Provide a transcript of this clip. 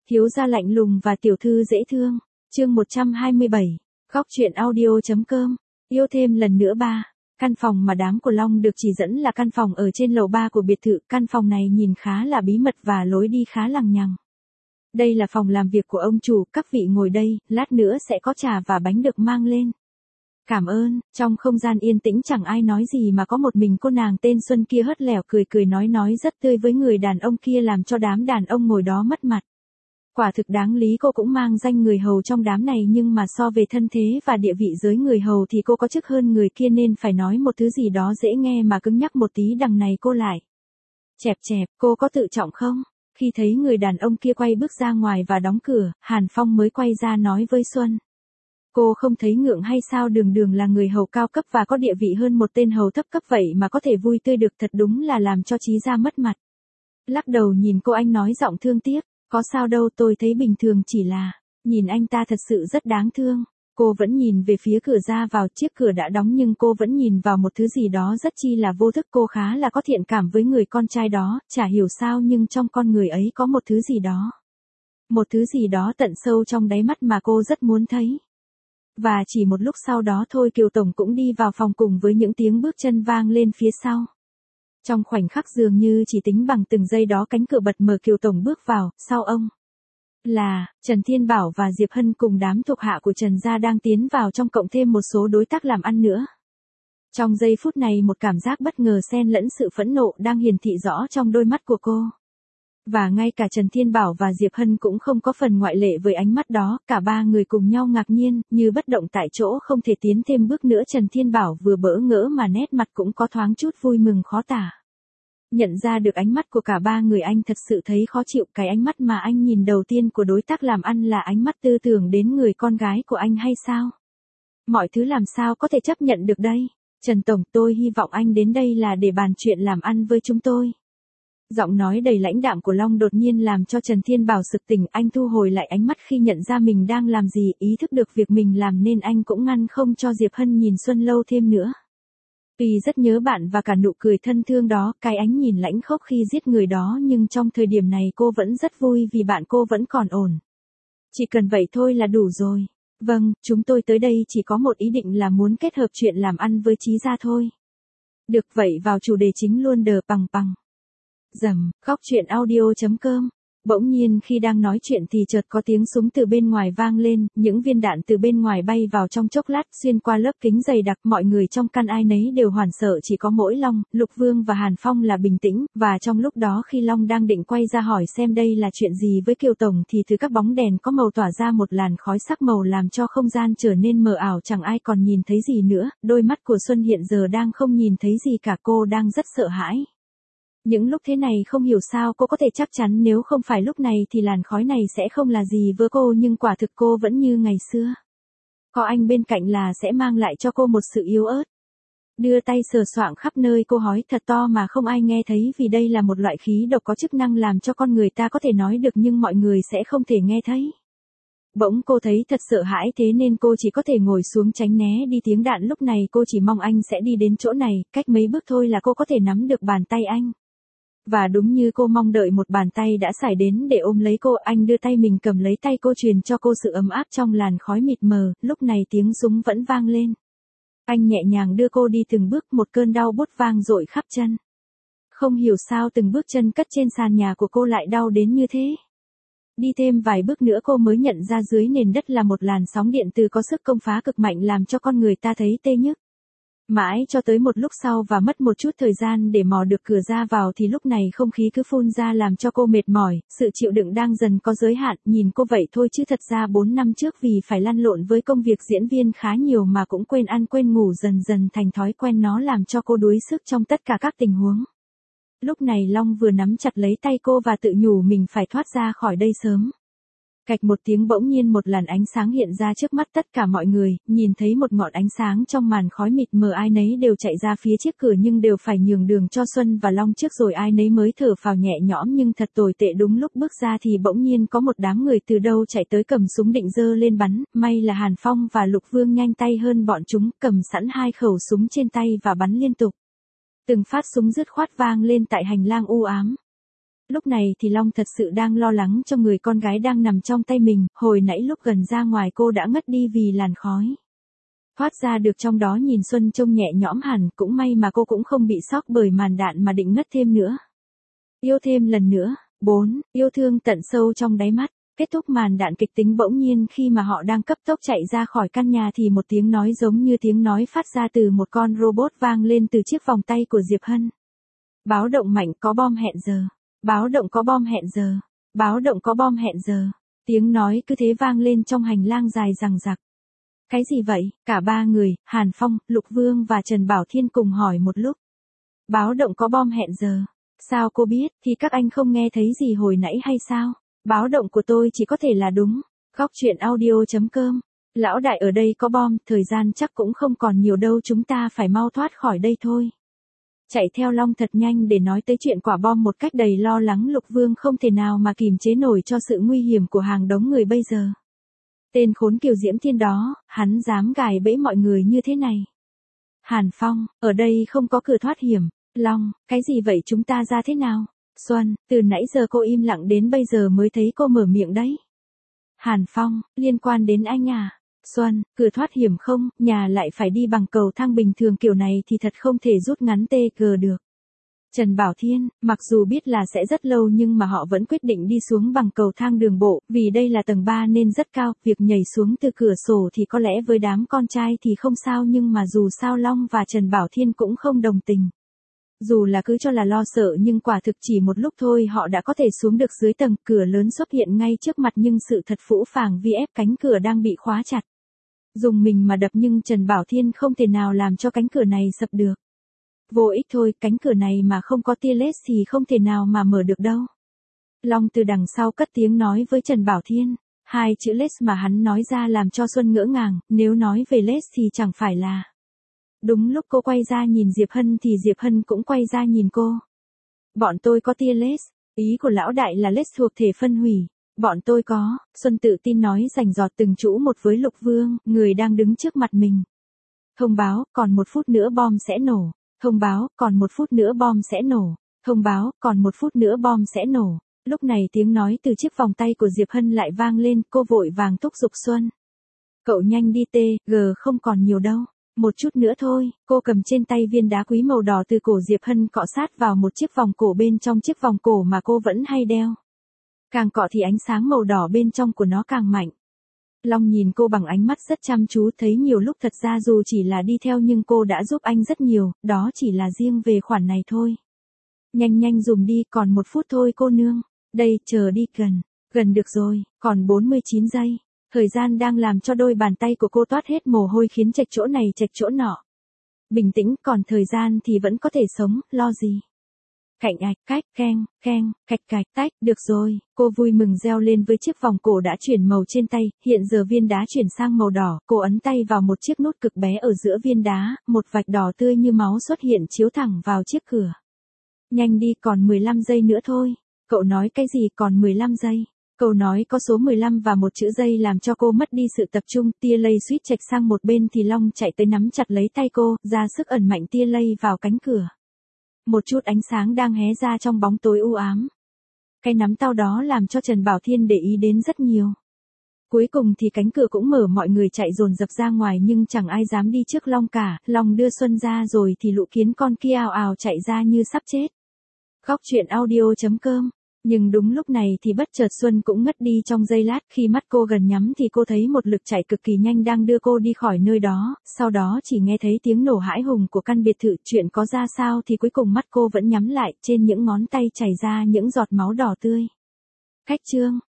Thiếu gia lạnh lùng và tiểu thư dễ thương. Chương 127. Góc truyện audio.com. Yêu thêm lần nữa ba. Căn phòng mà đám của Long được chỉ dẫn là căn phòng ở trên lầu 3 của biệt thự. Căn phòng này nhìn khá là bí mật và lối đi khá lằng nhằng. Đây là phòng làm việc của ông chủ, các vị ngồi đây, lát nữa sẽ có trà và bánh được mang lên. Cảm ơn. Trong không gian yên tĩnh chẳng ai nói gì mà có một mình cô nàng tên Xuân kia hớt lẻo cười nói rất tươi với người đàn ông kia làm cho đám đàn ông ngồi đó mất mặt. Quả thực đáng lý cô cũng mang danh người hầu trong đám này, nhưng mà so về thân thế và địa vị giới người hầu thì cô có chức hơn người kia nên phải nói một thứ gì đó dễ nghe mà cứng nhắc một tí đằng này cô lại. Chẹp, cô có tự trọng không? Khi thấy người đàn ông kia quay bước ra ngoài và đóng cửa, Hàn Phong mới quay ra nói với Xuân. Cô không thấy ngượng hay sao, đường là người hầu cao cấp và có địa vị hơn một tên hầu thấp cấp vậy mà có thể vui tươi được, thật đúng là làm cho Chí gia mất mặt. Lắc đầu nhìn cô, anh nói giọng thương tiếc. Có sao đâu, tôi thấy bình thường, chỉ là, nhìn anh ta thật sự rất đáng thương. Cô vẫn nhìn về phía cửa ra vào, chiếc cửa đã đóng nhưng cô vẫn nhìn vào một thứ gì đó rất chi là vô thức. Cô khá là có thiện cảm với người con trai đó, chả hiểu sao nhưng trong con người ấy có một thứ gì đó. Một thứ gì đó tận sâu trong đáy mắt mà cô rất muốn thấy. Và chỉ một lúc sau đó thôi Kiều Tổng cũng đi vào phòng cùng với những tiếng bước chân vang lên phía sau. Trong khoảnh khắc dường như chỉ tính bằng từng giây đó cánh cửa bật mở, Kiều Tổng bước vào, sau ông là Trần Thiên Bảo và Diệp Hân cùng đám thuộc hạ của Trần gia đang tiến vào trong, cộng thêm một số đối tác làm ăn nữa. Trong giây phút này một cảm giác bất ngờ xen lẫn sự phẫn nộ đang hiển thị rõ trong đôi mắt của cô. Và ngay cả Trần Thiên Bảo và Diệp Hân cũng không có phần ngoại lệ với ánh mắt đó, cả ba người cùng nhau ngạc nhiên, như bất động tại chỗ không thể tiến thêm bước nữa. Trần Thiên Bảo vừa bỡ ngỡ mà nét mặt cũng có thoáng chút vui mừng khó tả. Nhận ra được ánh mắt của cả ba người, anh thật sự thấy khó chịu. Cái ánh mắt mà anh nhìn đầu tiên của đối tác làm ăn là ánh mắt tư tưởng đến người con gái của anh hay sao? Mọi thứ làm sao có thể chấp nhận được đây? Trần Tổng, tôi hy vọng anh đến đây là để bàn chuyện làm ăn với chúng tôi. Giọng nói đầy lãnh đạm của Long đột nhiên làm cho Trần Thiên Bảo sực tỉnh, anh thu hồi lại ánh mắt khi nhận ra mình đang làm gì, ý thức được việc mình làm nên anh cũng ngăn không cho Diệp Hân nhìn Xuân lâu thêm nữa. Vì rất nhớ bạn và cả nụ cười thân thương đó, cái ánh nhìn lãnh khốc khi giết người đó, nhưng trong thời điểm này cô vẫn rất vui vì bạn cô vẫn còn ổn. Chỉ cần vậy thôi là đủ rồi. Vâng, chúng tôi tới đây chỉ có một ý định là muốn kết hợp chuyện làm ăn với Chí gia thôi. Được, vậy vào chủ đề chính luôn. Đờ bằng. Rầm, góc truyện audio.com. Bỗng nhiên khi đang nói chuyện thì chợt có tiếng súng từ bên ngoài vang lên, những viên đạn từ bên ngoài bay vào trong chốc lát, xuyên qua lớp kính dày đặc. Mọi người trong căn ai nấy đều hoảng sợ, chỉ có mỗi Long, Lục Vương và Hàn Phong là bình tĩnh. Và trong lúc đó khi Long đang định quay ra hỏi xem đây là chuyện gì với Kiều Tổng thì từ các bóng đèn có màu tỏa ra một làn khói sắc màu làm cho không gian trở nên mờ ảo, chẳng ai còn nhìn thấy gì nữa. Đôi mắt của Xuân hiện giờ đang không nhìn thấy gì cả, cô đang rất sợ hãi. Những lúc thế này không hiểu sao cô có thể chắc chắn nếu không phải lúc này thì làn khói này sẽ không là gì với cô, nhưng quả thực cô vẫn như ngày xưa. Có anh bên cạnh là sẽ mang lại cho cô một sự yếu ớt. Đưa tay sờ soạng khắp nơi, cô hói thật to mà không ai nghe thấy, vì đây là một loại khí độc có chức năng làm cho con người ta có thể nói được nhưng mọi người sẽ không thể nghe thấy. Bỗng cô thấy thật sợ hãi, thế nên cô chỉ có thể ngồi xuống tránh né đi tiếng đạn. Lúc này cô chỉ mong anh sẽ đi đến chỗ này, cách mấy bước thôi là cô có thể nắm được bàn tay anh. Và đúng như cô mong đợi, một bàn tay đã xài đến để ôm lấy cô, anh đưa tay mình cầm lấy tay cô, truyền cho cô sự ấm áp trong làn khói mịt mờ. Lúc này tiếng súng vẫn vang lên. Anh nhẹ nhàng đưa cô đi từng bước, một cơn đau buốt vang dội khắp chân. Không hiểu sao từng bước chân cất trên sàn nhà của cô lại đau đến như thế. Đi thêm vài bước nữa cô mới nhận ra dưới nền đất là một làn sóng điện từ có sức công phá cực mạnh làm cho con người ta thấy tê nhức. Mãi cho tới một lúc sau và mất một chút thời gian để mò được cửa ra vào thì lúc này không khí cứ phun ra làm cho cô mệt mỏi, sự chịu đựng đang dần có giới hạn. Nhìn cô vậy thôi chứ thật ra 4 năm trước vì phải lăn lộn với công việc diễn viên khá nhiều mà cũng quên ăn quên ngủ, dần dần thành thói quen, nó làm cho cô đuối sức trong tất cả các tình huống. Lúc này Long vừa nắm chặt lấy tay cô và tự nhủ mình phải thoát ra khỏi đây sớm. Cạch một tiếng, bỗng nhiên một làn ánh sáng hiện ra trước mắt tất cả mọi người, nhìn thấy một ngọn ánh sáng trong màn khói mịt mờ, ai nấy đều chạy ra phía chiếc cửa nhưng đều phải nhường đường cho Xuân và Long trước rồi ai nấy mới thở phào nhẹ nhõm, nhưng thật tồi tệ, đúng lúc bước ra thì bỗng nhiên có một đám người từ đâu chạy tới cầm súng định giơ lên bắn, may là Hàn Phong và Lục Vương nhanh tay hơn bọn chúng, cầm sẵn 2 khẩu súng trên tay và bắn liên tục. Từng phát súng dứt khoát vang lên tại hành lang u ám. Lúc này thì Long thật sự đang lo lắng cho người con gái đang nằm trong tay mình, hồi nãy lúc gần ra ngoài cô đã ngất đi vì làn khói. Thoát ra được trong đó nhìn Xuân trông nhẹ nhõm hẳn, cũng may mà cô cũng không bị sốc bởi màn đạn mà định ngất thêm nữa. Yêu thêm lần nữa. 4. Yêu thương tận sâu trong đáy mắt. Kết thúc màn đạn kịch tính bỗng nhiên khi mà họ đang cấp tốc chạy ra khỏi căn nhà thì một tiếng nói giống như tiếng nói phát ra từ một con robot vang lên từ chiếc vòng tay của Diệp Hân. Báo động mạnh, có bom hẹn giờ. Báo động, có bom hẹn giờ. Báo động, có bom hẹn giờ. Tiếng nói cứ thế vang lên trong hành lang dài dằng dặc. Cái gì vậy? Cả ba người, Hàn Phong, Lục Vương và Trần Bảo Thiên cùng hỏi một lúc. Báo động, có bom hẹn giờ. Sao cô biết? Thì các anh không nghe thấy gì hồi nãy hay sao? Báo động của tôi chỉ có thể là đúng. Góc truyện audio.com. Lão đại ở đây có bom, thời gian chắc cũng không còn nhiều đâu, chúng ta phải mau thoát khỏi đây thôi. Chạy theo Long thật nhanh để nói tới chuyện quả bom một cách đầy lo lắng. Lục Vương không thể nào mà kìm chế nổi cho sự nguy hiểm của hàng đống người bây giờ. Tên khốn Kiều Diễm Thiên đó, hắn dám gài bẫy mọi người như thế này. Hàn Phong, ở đây không có cửa thoát hiểm. Long, cái gì vậy, chúng ta ra thế nào? Xuân, từ nãy giờ cô im lặng đến bây giờ mới thấy cô mở miệng đấy. Hàn Phong, liên quan đến anh à? Xuân, cửa thoát hiểm không, nhà lại phải đi bằng cầu thang bình thường kiểu này thì thật không thể rút ngắn TG được. Trần Bảo Thiên, mặc dù biết là sẽ rất lâu nhưng mà họ vẫn quyết định đi xuống bằng cầu thang đường bộ, vì đây là tầng 3 nên rất cao, việc nhảy xuống từ cửa sổ thì có lẽ với đám con trai thì không sao, nhưng mà dù sao Long và Trần Bảo Thiên cũng không đồng tình. Dù là cứ cho là lo sợ nhưng quả thực chỉ một lúc thôi họ đã có thể xuống được dưới tầng, cửa lớn xuất hiện ngay trước mặt nhưng sự thật phũ phàng vì ép cánh cửa đang bị khóa chặt. Dùng mình mà đập nhưng Trần Bảo Thiên không thể nào làm cho cánh cửa này sập được. Vô ích thôi, cánh cửa này mà không có tia led thì không thể nào mà mở được đâu. Long từ đằng sau cất tiếng nói với Trần Bảo Thiên. Hai chữ led mà hắn nói ra làm cho Xuân ngỡ ngàng, nếu nói về led thì chẳng phải là... Đúng lúc cô quay ra nhìn Diệp Hân thì Diệp Hân cũng quay ra nhìn cô. Bọn tôi có tia led, ý của lão đại là led thuộc thể phân hủy. Bọn tôi có, Xuân tự tin nói rành rọt từng chữ một với Lục Vương, người đang đứng trước mặt mình. Thông báo, còn 1 phút nữa bom sẽ nổ. Thông báo, còn 1 phút nữa bom sẽ nổ. Thông báo, còn 1 phút nữa bom sẽ nổ. Lúc này tiếng nói từ chiếc vòng tay của Diệp Hân lại vang lên, cô vội vàng thúc giục Xuân. Cậu nhanh đi TG, không còn nhiều đâu. Một chút nữa thôi, cô cầm trên tay viên đá quý màu đỏ từ cổ Diệp Hân cọ sát vào một chiếc vòng cổ bên trong chiếc vòng cổ mà cô vẫn hay đeo. Càng cọ thì ánh sáng màu đỏ bên trong của nó càng mạnh. Long nhìn cô bằng ánh mắt rất chăm chú, thấy nhiều lúc thật ra dù chỉ là đi theo nhưng cô đã giúp anh rất nhiều, đó chỉ là riêng về khoản này thôi. Nhanh nhanh dùng đi, còn 1 phút thôi cô nương. Đây, chờ đi, gần được rồi, còn 49 giây. Thời gian đang làm cho đôi bàn tay của cô toát hết mồ hôi khiến chệch chỗ này chệch chỗ nọ. Bình tĩnh, còn thời gian thì vẫn có thể sống, lo gì. Cạnh ạch, cách, keng, cạch cạch, tách, được rồi, cô vui mừng reo lên với chiếc vòng cổ đã chuyển màu trên tay, hiện giờ viên đá chuyển sang màu đỏ, cô ấn tay vào một chiếc nút cực bé ở giữa viên đá, một vạch đỏ tươi như máu xuất hiện chiếu thẳng vào chiếc cửa. Nhanh đi, còn 15 giây nữa thôi. Cậu nói cái gì, còn 15 giây? Câu nói có số 15 và một chữ giây làm cho cô mất đi sự tập trung, tia lây suýt chệch sang một bên thì Long chạy tới nắm chặt lấy tay cô, ra sức ẩn mạnh tia lây vào cánh cửa. Một chút ánh sáng đang hé ra trong bóng tối u ám. Cái nắm tao đó làm cho Trần Bảo Thiên để ý đến rất nhiều. Cuối cùng thì cánh cửa cũng mở, mọi người chạy dồn dập ra ngoài nhưng chẳng ai dám đi trước Long cả, Long đưa Xuân ra rồi thì lũ kiến con kia ào ào chạy ra như sắp chết. Góc truyện audio.com. Nhưng đúng lúc này thì bất chợt Xuân cũng ngất đi trong giây lát, khi mắt cô gần nhắm thì cô thấy một lực chạy cực kỳ nhanh đang đưa cô đi khỏi nơi đó, sau đó chỉ nghe thấy tiếng nổ hãi hùng của căn biệt thự, chuyện có ra sao thì cuối cùng mắt cô vẫn nhắm lại, trên những ngón tay chảy ra những giọt máu đỏ tươi. Cách chương